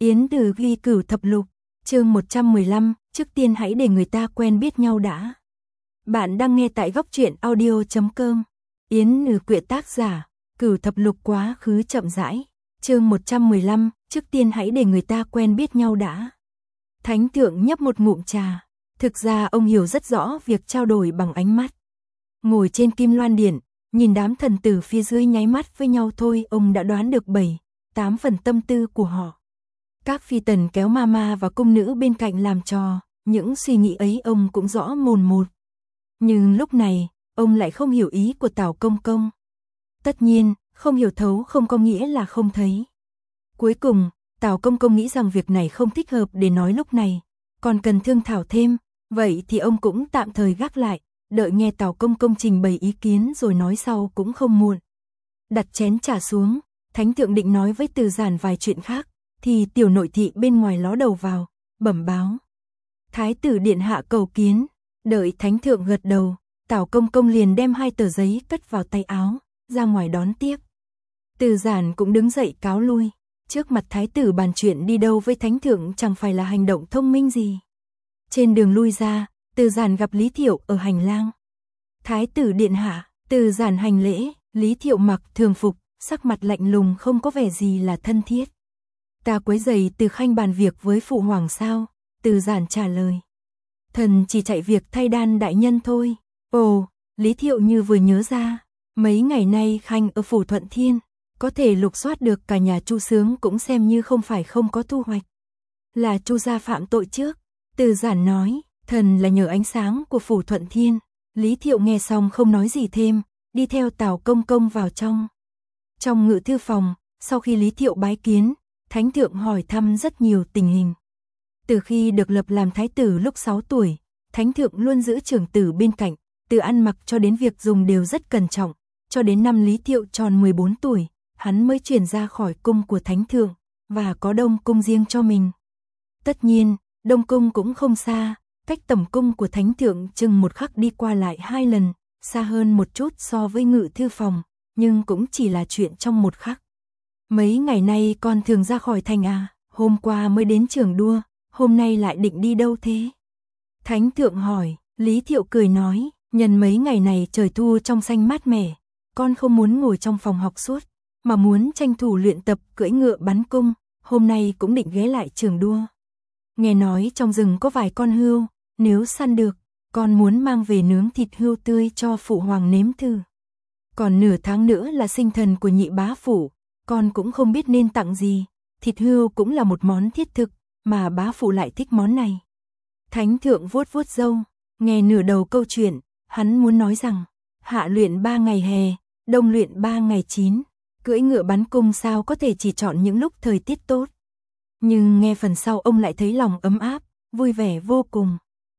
Yến Từ ghi Cửu Thập Lục, chương 115, trước tiên hãy để người ta quen biết nhau đã. Bạn đang nghe tại góc truyện audio.com. Yến Từ quyện tác giả, Cửu Thập Lục quá khứ chậm rãi, chương 115, trước tiên hãy để người ta quen biết nhau đã. Thánh thượng nhấp một ngụm trà, thực ra ông hiểu rất rõ việc trao đổi bằng ánh mắt. Ngồi trên Kim Loan Điện, nhìn đám thần tử phía dưới nháy mắt với nhau thôi, ông đã đoán được 7-8 phần tâm tư của họ. Các phi tần kéo mama và cung nữ bên cạnh làm trò, những suy nghĩ ấy ông cũng rõ mồn một. Nhưng lúc này, ông lại không hiểu ý của Tào Công Công. Tất nhiên, không hiểu thấu không có nghĩa là không thấy. Cuối cùng, Tào Công Công nghĩ rằng việc này không thích hợp để nói lúc này, còn cần thương thảo thêm, vậy thì ông cũng tạm thời gác lại, đợi nghe Tào Công Công trình bày ý kiến rồi nói sau cũng không muộn. Đặt chén trà xuống, Thánh thượng định nói với Từ Giản vài chuyện khác, thì tiểu nội thị bên ngoài ló đầu vào, bẩm báo. Thái tử điện hạ cầu kiến, đợi Thánh thượng gật đầu, Tào Công Công liền đem 2 tờ giấy cất vào tay áo, ra ngoài đón tiếp. Từ Giản cũng đứng dậy cáo lui, trước mặt thái tử bàn chuyện đi đâu với Thánh thượng chẳng phải là hành động thông minh gì. Trên đường lui ra, Từ Giản gặp Lý Thiệu ở hành lang. Thái tử điện hạ, Từ Giản hành lễ, Lý Thiệu mặc thường phục, sắc mặt lạnh lùng không có vẻ gì là thân thiết. Ta quấy rầy Từ Khanh bàn việc với phụ hoàng sao? Từ Giản trả lời. Thần chỉ chạy việc thay đan đại nhân thôi. Ồ, Lý Thiệu như vừa nhớ ra, mấy ngày nay Khanh ở phủ Thuận Thiên, có thể lục soát được cả nhà Chu Sướng cũng xem như không phải không có thu hoạch. Là Chu gia phạm tội trước, Từ Giản nói, thần là nhờ ánh sáng của phủ Thuận Thiên. Lý Thiệu nghe xong không nói gì thêm, đi theo Tào Công Công vào trong. Trong ngự thư phòng, sau khi Lý Thiệu bái kiến, Thánh thượng hỏi thăm rất nhiều tình hình. Từ khi được lập làm thái tử lúc 6 tuổi, Thánh thượng luôn giữ trưởng tử bên cạnh, từ ăn mặc cho đến việc dùng đều rất cẩn trọng, cho đến năm Lý Thiệu tròn 14 tuổi, hắn mới chuyển ra khỏi cung của Thánh thượng, và có Đông cung riêng cho mình. Tất nhiên, Đông cung cũng không xa, cách tẩm cung của Thánh thượng chừng 1 khắc đi qua lại 2 lần, xa hơn một chút so với ngự thư phòng, nhưng cũng chỉ là chuyện trong 1 khắc. Mấy ngày nay con thường ra khỏi thành à, hôm qua mới đến trường đua, hôm nay lại định đi đâu thế? Thánh thượng hỏi, Lý Thiệu cười nói, nhân mấy ngày này trời thu trong xanh mát mẻ, con không muốn ngồi trong phòng học suốt, mà muốn tranh thủ luyện tập cưỡi ngựa bắn cung, hôm nay cũng định ghé lại trường đua. Nghe nói trong rừng có vài con hươu, nếu săn được, con muốn mang về nướng thịt hươu tươi cho phụ hoàng nếm thử. Còn nửa tháng nữa là sinh thần của nhị bá phụ, con cũng không biết nên tặng gì, thịt hươu cũng là một món thiết thực, mà bá phụ lại thích món này. Thánh thượng vuốt vuốt râu, nghe nửa đầu câu chuyện, hắn muốn nói rằng, hạ luyện 3 ngày hè, đông luyện 3 ngày chín, cưỡi ngựa bắn cung sao có thể chỉ chọn những lúc thời tiết tốt. Nhưng nghe phần sau ông lại thấy lòng ấm áp, vui vẻ vô cùng.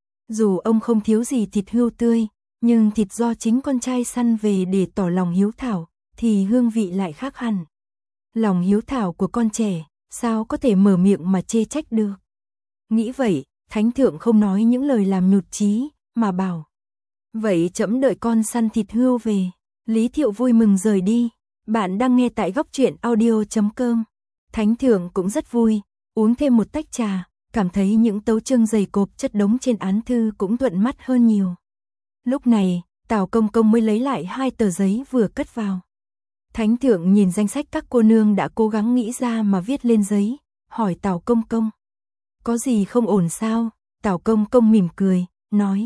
Dù ông không thiếu gì thịt hươu tươi, nhưng thịt do chính con trai săn về để tỏ lòng hiếu thảo, thì hương vị lại khác hẳn. Lòng hiếu thảo của con trẻ, sao có thể mở miệng mà chê trách được. Nghĩ vậy, Thánh thượng không nói những lời làm nhụt chí, mà bảo. Vậy trẫm đợi con săn thịt hươu về. Lý Thiệu vui mừng rời đi. Bạn đang nghe tại góc truyện audio.com. Thánh thượng cũng rất vui, uống thêm một tách trà, cảm thấy những tấu chương dày cộp chất đống trên án thư cũng thuận mắt hơn nhiều. Lúc này, Tào Công Công mới lấy lại 2 tờ giấy vừa cất vào. Thánh thượng nhìn danh sách các cô nương đã cố gắng nghĩ ra mà viết lên giấy, hỏi Tào Công Công. Có gì không ổn sao? Tào Công Công mỉm cười, nói.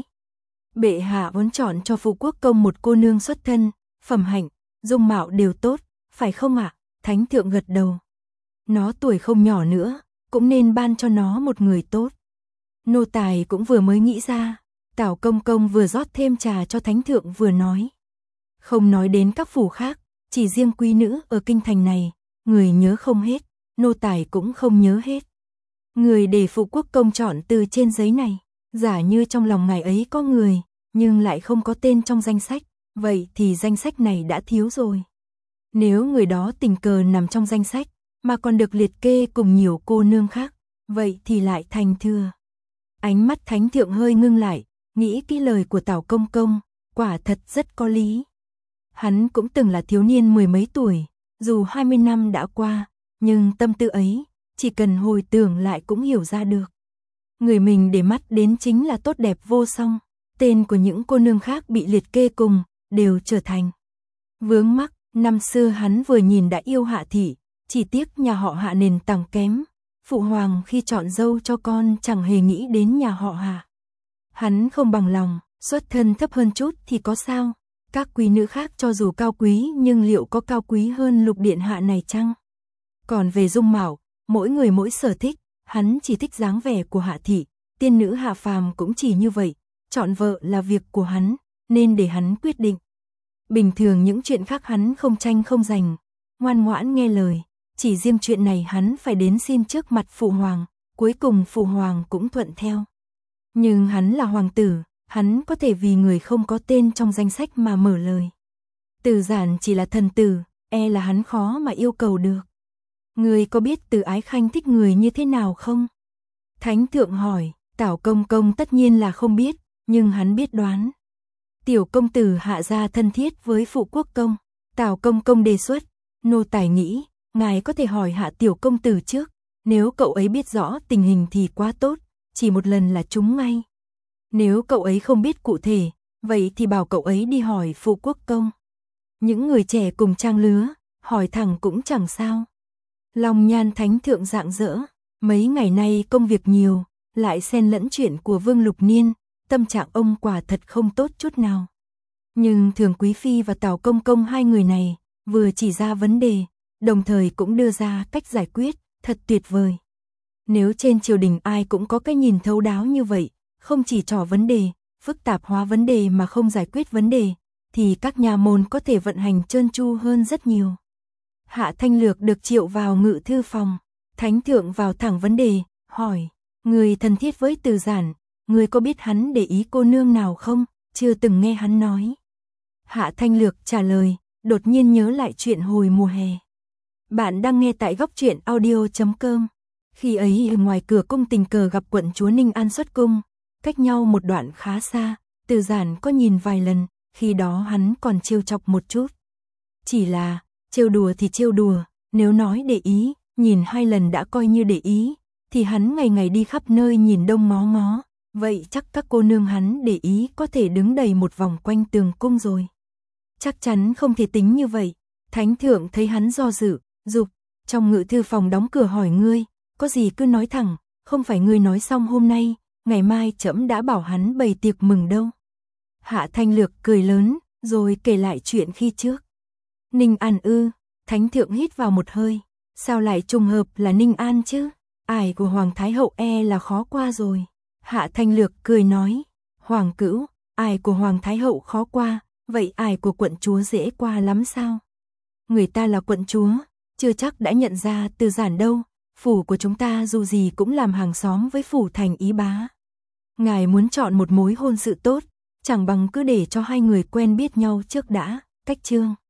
Bệ hạ muốn chọn cho Phú Quốc Công một cô nương xuất thân, phẩm hạnh, dung mạo đều tốt, phải không ạ? Thánh thượng gật đầu. Nó tuổi không nhỏ nữa, cũng nên ban cho nó một người tốt. Nô tài cũng vừa mới nghĩ ra. Tào Công Công vừa rót thêm trà cho Thánh thượng vừa nói. Không nói đến các phủ khác, chỉ riêng quý nữ ở kinh thành này, người nhớ không hết, nô tài cũng không nhớ hết. Người để Phú Quốc Công chọn từ trên giấy này, giả như trong lòng ngài ấy có người, nhưng lại không có tên trong danh sách, vậy thì danh sách này đã thiếu rồi. Nếu người đó tình cờ nằm trong danh sách, mà còn được liệt kê cùng nhiều cô nương khác, vậy thì lại thành thừa. Ánh mắt Thánh thượng hơi ngưng lại, nghĩ kỹ lời của Tào Công Công, quả thật rất có lý. Hắn cũng từng là thiếu niên 10 mấy tuổi, dù 20 năm đã qua, nhưng tâm tư ấy, chỉ cần hồi tưởng lại cũng hiểu ra được. Người mình để mắt đến chính là tốt đẹp vô song, tên của những cô nương khác bị liệt kê cùng, đều trở thành vướng mắc. Năm xưa hắn vừa nhìn đã yêu Hạ thị, chỉ tiếc nhà họ Hạ nền tảng kém, phụ hoàng khi chọn dâu cho con chẳng hề nghĩ đến nhà họ Hạ. Hắn không bằng lòng, xuất thân thấp hơn chút thì có sao, các quý nữ khác cho dù cao quý nhưng liệu có cao quý hơn Lục điện hạ này chăng? Còn về dung mạo, mỗi người mỗi sở thích, hắn chỉ thích dáng vẻ của Hạ thị, tiên nữ hạ phàm cũng chỉ như vậy, chọn vợ là việc của hắn, nên để hắn quyết định. Bình thường những chuyện khác hắn không tranh không giành, ngoan ngoãn nghe lời, chỉ riêng chuyện này hắn phải đến xin trước mặt phụ hoàng, cuối cùng phụ hoàng cũng thuận theo. Nhưng hắn là hoàng tử, hắn có thể vì người không có tên trong danh sách mà mở lời. Từ Giản chỉ là thần tử, e là hắn khó mà yêu cầu được. Người có biết Từ Ái Khanh thích người như thế nào không? Thánh thượng hỏi, Tảo công công tất nhiên là không biết, nhưng hắn biết đoán. Tiểu công tử Hạ gia thân thiết với phụ quốc công, Tảo công công đề xuất, nô tài nghĩ, ngài có thể hỏi Hạ tiểu công tử trước, nếu cậu ấy biết rõ tình hình thì quá tốt, chỉ một lần là trúng ngay. Nếu cậu ấy không biết cụ thể, vậy thì bảo cậu ấy đi hỏi phụ quốc công. Những người trẻ cùng trang lứa, hỏi thẳng cũng chẳng sao. Long Nhan thánh thượng rạng rỡ, mấy ngày nay công việc nhiều, lại xen lẫn chuyện của Vương Lục Niên, tâm trạng ông quả thật không tốt chút nào. Nhưng Thường Quý Phi và Tào Công Công hai người này, vừa chỉ ra vấn đề, đồng thời cũng đưa ra cách giải quyết, thật tuyệt vời. Nếu trên triều đình ai cũng có cái nhìn thấu đáo như vậy, không chỉ trò vấn đề, phức tạp hóa vấn đề mà không giải quyết vấn đề, thì các nhà môn có thể vận hành trơn tru hơn rất nhiều. Hạ Thanh Lược được triệu vào ngự thư phòng, thánh thượng vào thẳng vấn đề, hỏi, người thân thiết với Từ Giản, người có biết hắn để ý cô nương nào không, chưa từng nghe hắn nói. Hạ Thanh Lược trả lời, đột nhiên nhớ lại chuyện hồi mùa hè. Bạn đang nghe tại góc truyện audio.com. Khi ấy ở ngoài cửa cung tình cờ gặp quận chúa Ninh An xuất cung, cách nhau một đoạn khá xa, Từ Giản có nhìn vài lần, khi đó hắn còn trêu chọc một chút. Chỉ là, trêu đùa thì trêu đùa, nếu nói để ý, nhìn 2 lần đã coi như để ý, thì hắn ngày ngày đi khắp nơi nhìn đông ngó ngó, vậy chắc các cô nương hắn để ý có thể đứng đầy một vòng quanh tường cung rồi. Chắc chắn không thể tính như vậy. Thánh thượng thấy hắn do dự, dục, trong ngự thư phòng đóng cửa hỏi ngươi, có gì cứ nói thẳng, không phải ngươi nói xong hôm nay, ngày mai trẫm đã bảo hắn bày tiệc mừng đâu. Hạ Thanh Lược cười lớn, rồi kể lại chuyện khi trước. Ninh An ư? Thánh thượng hít vào một hơi, sao lại trùng hợp là Ninh An chứ? Ải của Hoàng Thái Hậu e là khó qua rồi. Hạ Thanh Lược cười nói, Hoàng cữu, ải của Hoàng Thái Hậu khó qua, vậy ải của quận chúa dễ qua lắm sao? Người ta là quận chúa, chưa chắc đã nhận ra Từ Giản đâu, phủ của chúng ta dù gì cũng làm hàng xóm với phủ thành Ý Bá. Ngài muốn chọn một mối hôn sự tốt, chẳng bằng cứ để cho hai người quen biết nhau trước đã, cách chương.